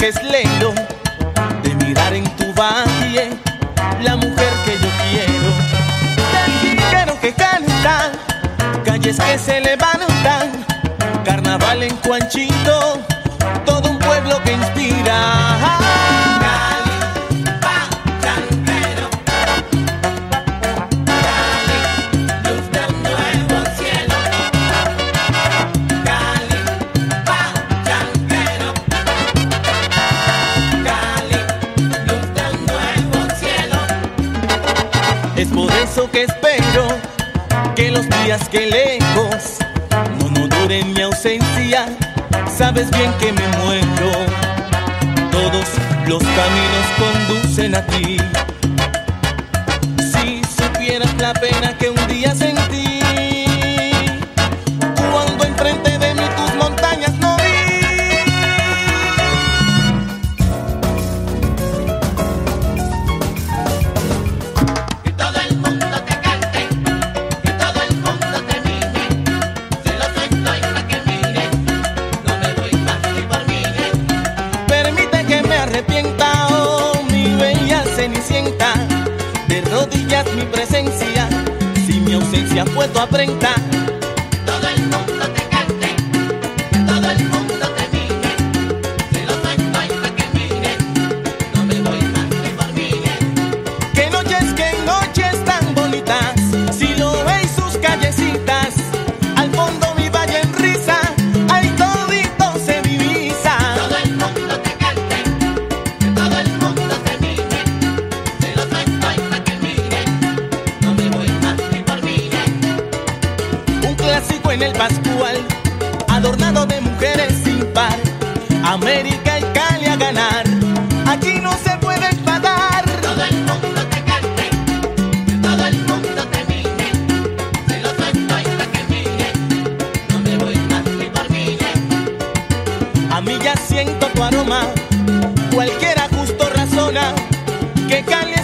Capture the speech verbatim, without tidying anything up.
que es lelo de mirar en tu valle la mujer que yo quiero. Quiero que canta, calles que se levantan, carnaval en Juanchito, todo un pueblo que inspira. Es por eso que espero que los días que lejos no, no duren mi ausencia. Sabes bien que me muero, todos los caminos conducen a ti. Si supieras la pena que un día sentí cuando enfrente de mí tus montañas no vi. De rodillas mi presencia, si mi ausencia fue tu afrenta. Todo el mundo te cante, que todo el mundo te mire. Si lo suelto y pa' que mire, no me voy más que por mí. Qué noches, qué noches tan bonitas, si lo veis sus callecitas, al fondo mi valle en risa, ahí todito se divisa. Todo el mundo te cante, que todo el mundo te mire. En el Pascual, adornado de mujeres sin par, América y Cali a ganar, aquí no se puede empatar. Todo el mundo te cante, que todo el mundo te mire. Si lo suelto y pa' que mire, no me voy más ni por mí. A mí ya siento tu aroma, cualquiera justo razona que Cali